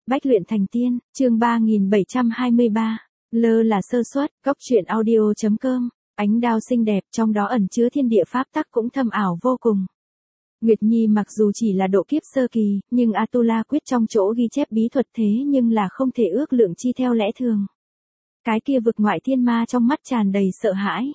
Bách luyện thành tiên, chương 3723. Lơ là sơ suất, góc truyện audio.com. Ánh đao xinh đẹp trong đó ẩn chứa thiên địa pháp tắc cũng thâm ảo vô cùng. Nguyệt Nhi mặc dù chỉ là độ kiếp sơ kỳ, nhưng Atula quyết trong chỗ ghi chép bí thuật thế nhưng là không thể ước lượng chi theo lẽ thường. Cái kia vực ngoại thiên ma trong mắt tràn đầy sợ hãi.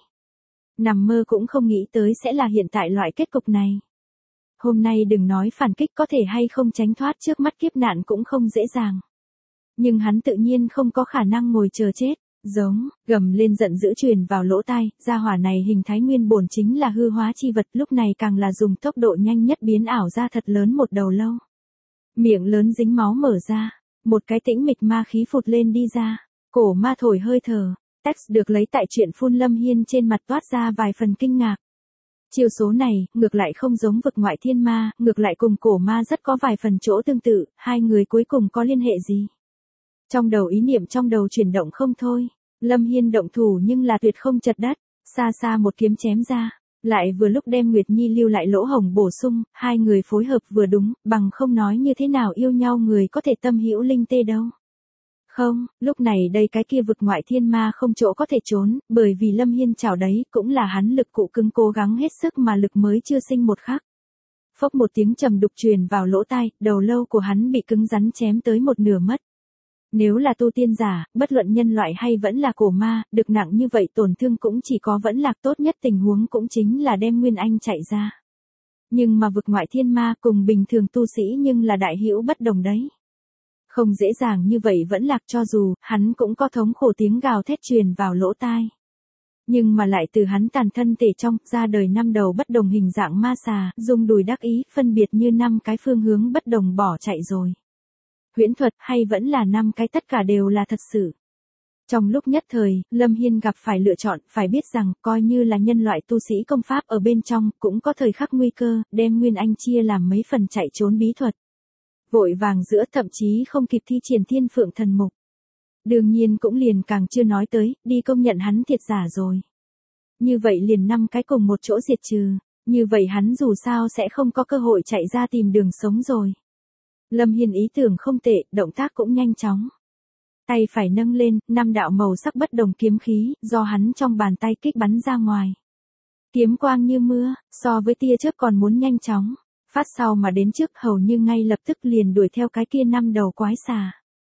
Nằm mơ cũng không nghĩ tới sẽ là hiện tại loại kết cục này. Hôm nay đừng nói phản kích có thể hay không tránh thoát trước mắt kiếp nạn cũng không dễ dàng. Nhưng hắn tự nhiên không có khả năng ngồi chờ chết, giống, gầm lên giận dữ truyền vào lỗ tai, gia hỏa này hình thái nguyên bổn chính là hư hóa chi vật, lúc này càng là dùng tốc độ nhanh nhất biến ảo ra thật lớn một đầu lâu. Miệng lớn dính máu mở ra, một cái tĩnh mịch ma khí phụt lên đi ra, cổ ma thổi hơi thở, text được lấy tại chuyện phun Lâm Hiên trên mặt toát ra vài phần kinh ngạc. Chiêu số này, ngược lại không giống vực ngoại thiên ma, ngược lại cùng cổ ma rất có vài phần chỗ tương tự, hai người cuối cùng có liên hệ gì? Trong đầu ý niệm trong đầu chuyển động không thôi, Lâm Hiên động thủ nhưng là tuyệt không chật đất, xa xa một kiếm chém ra, lại vừa lúc đem Nguyệt Nhi lưu lại lỗ hổng bổ sung, hai người phối hợp vừa đúng, bằng không nói như thế nào yêu nhau người có thể tâm hữu linh tê đâu. Không, lúc này đây cái kia vực ngoại thiên ma không chỗ có thể trốn, bởi vì Lâm Hiên chảo đấy cũng là hắn lực cụ cứng cố gắng hết sức mà lực mới chưa sinh một khắc. Phốc một tiếng trầm đục truyền vào lỗ tai, đầu lâu của hắn bị cứng rắn chém tới một nửa mất. Nếu là tu tiên giả, bất luận nhân loại hay vẫn là cổ ma, được nặng như vậy tổn thương cũng chỉ có vẫn lạc tốt nhất tình huống cũng chính là đem Nguyên Anh chạy ra. Nhưng mà vực ngoại thiên ma cùng bình thường tu sĩ nhưng là đại hữu bất đồng đấy. Không dễ dàng như vậy vẫn lạc cho dù, hắn cũng có thống khổ tiếng gào thét truyền vào lỗ tai. Nhưng mà lại từ hắn tàn thân thể trong, ra đời năm đầu bất đồng hình dạng ma xà, dùng đùi đắc ý, phân biệt như năm cái phương hướng bất đồng bỏ chạy rồi. Huyễn thuật hay vẫn là năm cái tất cả đều là thật sự. Trong lúc nhất thời, Lâm Hiên gặp phải lựa chọn, phải biết rằng, coi như là nhân loại tu sĩ công pháp ở bên trong, cũng có thời khắc nguy cơ, đem Nguyên Anh chia làm mấy phần chạy trốn bí thuật. Vội vàng giữa thậm chí không kịp thi triển Thiên Phượng Thần Mục. Đương nhiên cũng liền càng chưa nói tới, đi công nhận hắn thiệt giả rồi. Như vậy liền năm cái cùng một chỗ diệt trừ, như vậy hắn dù sao sẽ không có cơ hội chạy ra tìm đường sống rồi. Lâm Hiên ý tưởng không tệ, động tác cũng nhanh chóng. Tay phải nâng lên, 5 đạo màu sắc bất đồng kiếm khí, do hắn trong bàn tay kích bắn ra ngoài. Kiếm quang như mưa, so với tia chớp còn muốn nhanh chóng. Phát sau mà đến trước hầu như ngay lập tức liền đuổi theo cái kia 5 đầu quái xà.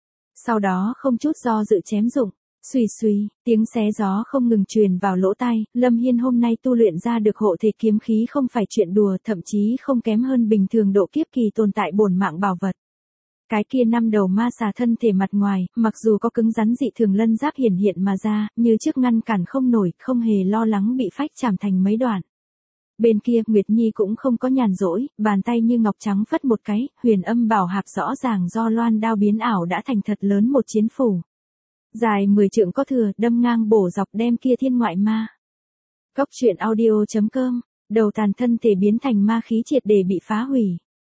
Sau đó không chút do dự chém dụng, xùy xùy, tiếng xé gió không ngừng truyền vào lỗ tai, Lâm Hiên hôm nay tu luyện ra được hộ thể kiếm khí không phải chuyện đùa, thậm chí không kém hơn bình thường độ kiếp kỳ tồn tại bổn mạng bảo vật. Cái kia 5 đầu ma xà thân thể mặt ngoài, mặc dù có cứng rắn dị thường lân giáp hiển hiện mà ra, như trước ngăn cản không nổi, không hề lo lắng bị phách chảm thành mấy đoạn. Bên kia, Nguyệt Nhi cũng không có nhàn rỗi, bàn tay như ngọc trắng phất một cái, huyền âm bảo hạp rõ ràng do loan đao biến ảo đã thành thật lớn một chiến phủ. Dài 10 trượng có thừa, đâm ngang bổ dọc đem kia thiên ngoại ma. Góc truyện audio.com, đầu tàn thân thể biến thành ma khí triệt để bị phá hủy.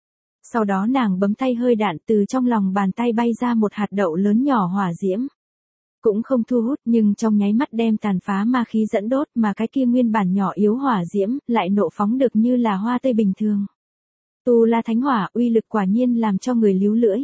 Sau đó nàng bấm tay hơi đạn từ trong lòng bàn tay bay ra một hạt đậu lớn nhỏ hỏa diễm. Cũng không thu hút nhưng trong nháy mắt đem tàn phá ma khí dẫn đốt mà cái kia nguyên bản nhỏ yếu hỏa diễm lại nộ phóng được như là hoa tươi bình thường. Tu La Thánh Hỏa uy lực quả nhiên làm cho người líu lưỡi.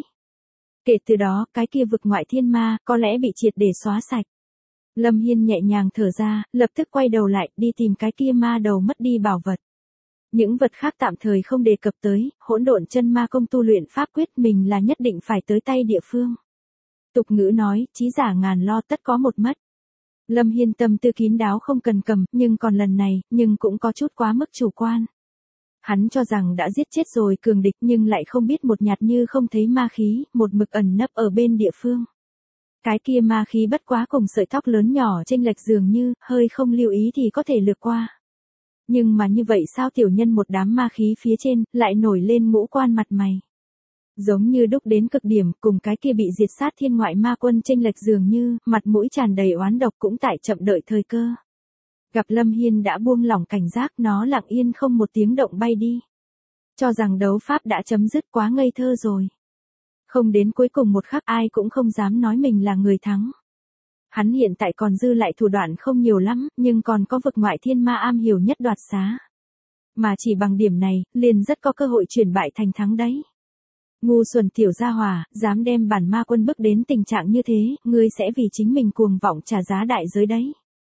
Kể từ đó cái kia vực ngoại thiên ma có lẽ bị triệt để xóa sạch. Lâm Hiên nhẹ nhàng thở ra, lập tức quay đầu lại đi tìm cái kia ma đầu mất đi bảo vật. Những vật khác tạm thời không đề cập tới, hỗn độn chân ma công tu luyện pháp quyết mình là nhất định phải tới tay địa phương. Tục ngữ nói, chí giả ngàn lo tất có một mất. Lâm Hiên tâm tư kín đáo không cần cầm, nhưng còn lần này, nhưng cũng có chút quá mức chủ quan. Hắn cho rằng đã giết chết rồi cường địch nhưng lại không biết một nhạt như không thấy ma khí, một mực ẩn nấp ở bên địa phương. Cái kia ma khí bất quá cùng sợi tóc lớn nhỏ chênh lệch dường như, hơi không lưu ý thì có thể lược qua. Nhưng mà như vậy sao tiểu nhân một đám ma khí phía trên, lại nổi lên ngũ quan mặt mày. Giống như đúc đến cực điểm, cùng cái kia bị diệt sát thiên ngoại ma quân chênh lệch dường như, mặt mũi tràn đầy oán độc cũng tại chậm đợi thời cơ. Gặp Lâm Hiên đã buông lỏng cảnh giác nó lặng yên không một tiếng động bay đi. Cho rằng đấu pháp đã chấm dứt quá ngây thơ rồi. Không đến cuối cùng một khắc ai cũng không dám nói mình là người thắng. Hắn hiện tại còn dư lại thủ đoạn không nhiều lắm, nhưng còn có vực ngoại thiên ma am hiểu nhất đoạt xá. Mà chỉ bằng điểm này, liền rất có cơ hội chuyển bại thành thắng đấy. Ngu xuẩn tiểu gia hỏa, dám đem bản ma quân bức đến tình trạng như thế, ngươi sẽ vì chính mình cuồng vọng trả giá đại giới đấy.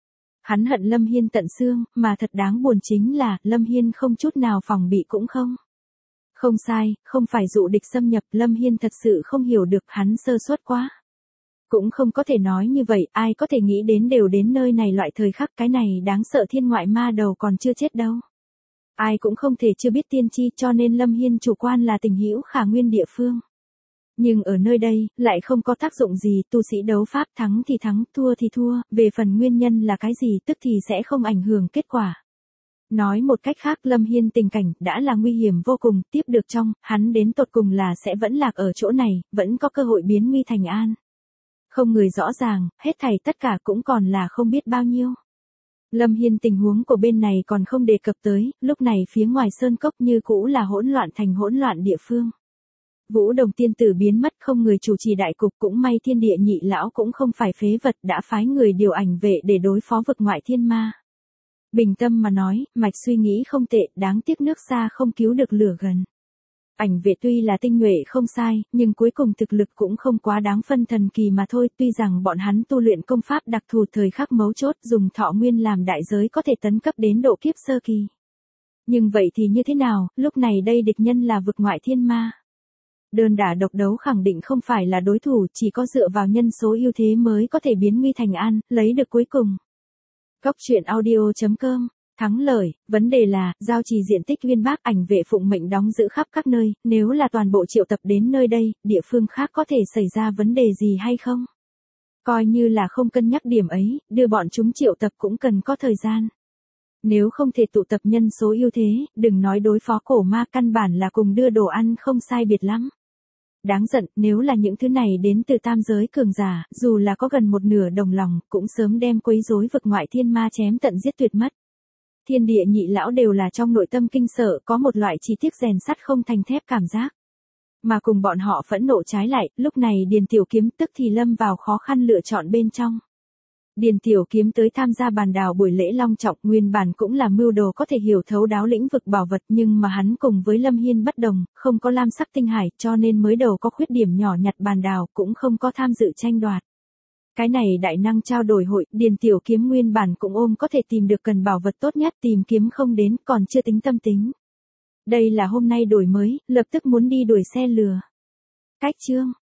Hắn hận Lâm Hiên tận xương, mà thật đáng buồn chính là, Lâm Hiên không chút nào phòng bị cũng không. Không sai, không phải dụ địch xâm nhập, Lâm Hiên thật sự không hiểu được, hắn sơ suất quá. Cũng không có thể nói như vậy, ai có thể nghĩ đến đều đến nơi này loại thời khắc, cái này đáng sợ thiên ngoại ma đầu còn chưa chết đâu. Ai cũng không thể chưa biết tiên tri, cho nên Lâm Hiên chủ quan là tình hữu khả nguyên địa phương. Nhưng ở nơi đây, lại không có tác dụng gì, tu sĩ đấu pháp thắng thì thắng, thua thì thua, về phần nguyên nhân là cái gì tức thì sẽ không ảnh hưởng kết quả. Nói một cách khác, Lâm Hiên tình cảnh đã là nguy hiểm vô cùng, tiếp được trong, hắn đến tột cùng là sẽ vẫn lạc ở chỗ này, vẫn có cơ hội biến nguy thành an. Không người rõ ràng, hết thảy tất cả cũng còn là không biết bao nhiêu. Lâm Hiên tình huống của bên này còn không đề cập tới, lúc này phía ngoài sơn cốc như cũ là hỗn loạn thành hỗn loạn địa phương. Vũ Đồng tiên tử biến mất, không người chủ trì đại cục, cũng may Thiên Địa Nhị lão cũng không phải phế vật, đã phái người điều ảnh vệ để đối phó vực ngoại thiên ma. Bình tâm mà nói, mạch suy nghĩ không tệ, đáng tiếc nước xa không cứu được lửa gần. Ảnh vệ tuy là tinh nhuệ không sai, nhưng cuối cùng thực lực cũng không quá đáng phân thần kỳ mà thôi, tuy rằng bọn hắn tu luyện công pháp đặc thù thời khắc mấu chốt dùng thọ nguyên làm đại giới có thể tấn cấp đến độ kiếp sơ kỳ. Nhưng vậy thì như thế nào, lúc này đây địch nhân là vực ngoại thiên ma. Đơn đả độc đấu khẳng định không phải là đối thủ, chỉ có dựa vào nhân số ưu thế mới có thể biến nguy thành an, lấy được cuối cùng. Góc truyện audio.com. Thắng lợi, vấn đề là, giao trì diện tích uyên bác, ảnh vệ phụng mệnh đóng giữ khắp các nơi, nếu là toàn bộ triệu tập đến nơi đây, địa phương khác có thể xảy ra vấn đề gì hay không? Coi như là không cân nhắc điểm ấy, đưa bọn chúng triệu tập cũng cần có thời gian. Nếu không thể tụ tập nhân số ưu thế, đừng nói đối phó cổ ma, căn bản là cùng đưa đồ ăn không sai biệt lắm. Đáng giận, nếu là những thứ này đến từ tam giới cường giả, dù là có gần một nửa đồng lòng, cũng sớm đem quấy rối vực ngoại thiên ma chém tận giết tuyệt mất. Thiên Địa Nhị lão đều là trong nội tâm kinh sợ, có một loại chi tiết rèn sắt không thành thép cảm giác. Mà cùng bọn họ phẫn nộ trái lại, lúc này Điền Tiểu Kiếm tức thì lâm vào khó khăn lựa chọn bên trong. Điền Tiểu Kiếm tới tham gia bàn đào buổi lễ long trọng, nguyên bản cũng là mưu đồ có thể hiểu thấu đáo lĩnh vực bảo vật, nhưng mà hắn cùng với Lâm Hiên bất đồng, không có lam sắc tinh hải, cho nên mới đầu có khuyết điểm nhỏ nhặt bàn đào, cũng không có tham dự tranh đoạt. Cái này đại năng trao đổi hội, Điền Tiểu Kiếm nguyên bản cũng ôm có thể tìm được cần bảo vật tốt nhất, tìm kiếm không đến, còn chưa tính tâm tính. Đây là hôm nay đổi mới, lập tức muốn đi đuổi xe lừa. Cách chương